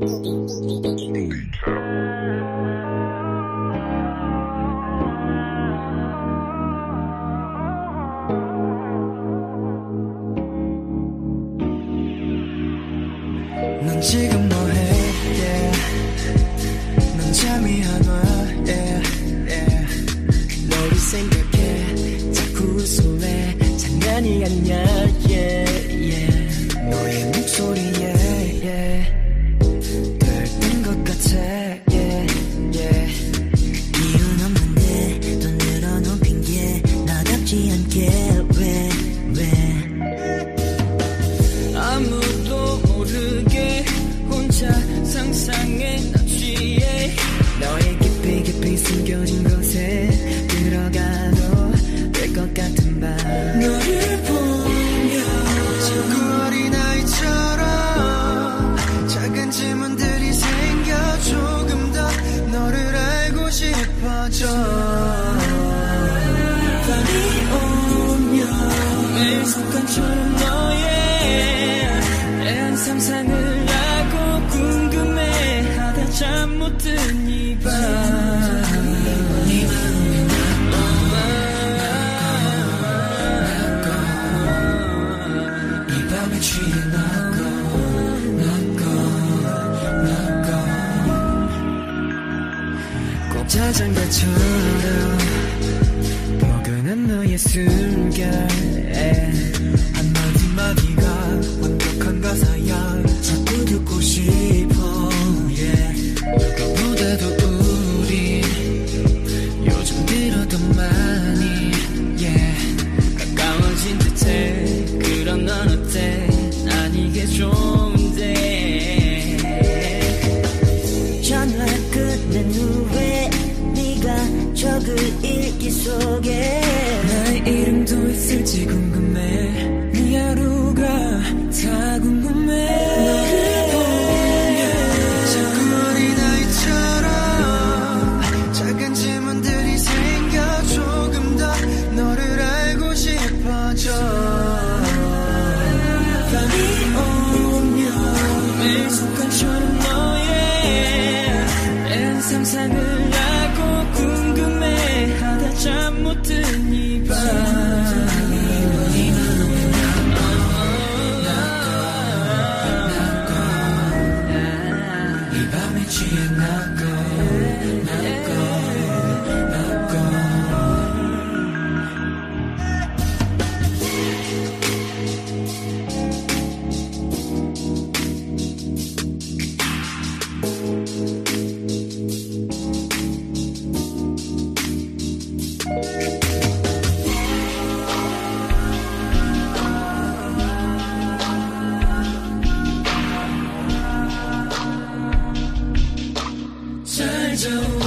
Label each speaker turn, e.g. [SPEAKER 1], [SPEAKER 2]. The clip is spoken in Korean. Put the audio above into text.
[SPEAKER 1] 넌 지금 뭐해? Yeah. 넌 잠이 안 와? Yeah. Yeah. 너를 생각해 자꾸 웃어해 장난이 아니야. Yeah. Yeah. 너의 목소리에 yeah. 들뜬 것 같아. Yeah. Yeah. 이유는 없는데 또 늘어놓은 핑계 나답지 않게 왜 아무도 모르게 혼자 상상에 나 취해 너의 깊이 숨겨진 곳에 들어가도 될 것 같은 밤 너를 보며 자꾸 어린아이처럼 작은 질문들이 생겨 조금 더 너를 알고 싶어져 밤이 오면 매일 습관처럼 너의 애한 상상을 하고 궁금해하다 잠 못 든 이 밤 이 밤에 취해 꼭 자장가처럼 포근한 너의 숨결 한마디마디가 완벽한 가사야 자꾸 듣고 싶어 yeah. 누구보다도 우리 요즘 들어 더 많이 yeah. 가까워진 듯해 그럼 넌 어때 난 이게 좋은데 전화 끝낸 후에 네가 적을 읽기 속에 나의 이름도 있을지 궁금해 네 하루가 다 궁금해 너를 보며 자꾸 어린아이처럼 작은 질문들이 생겨 조금 더 너를 알고 싶어져 밤이 오면 매일 습관처럼 너의 애한 상상을 하고 궁금해하다 잠 못 든 이 밤 이 밤에 취해 나고 잘 자.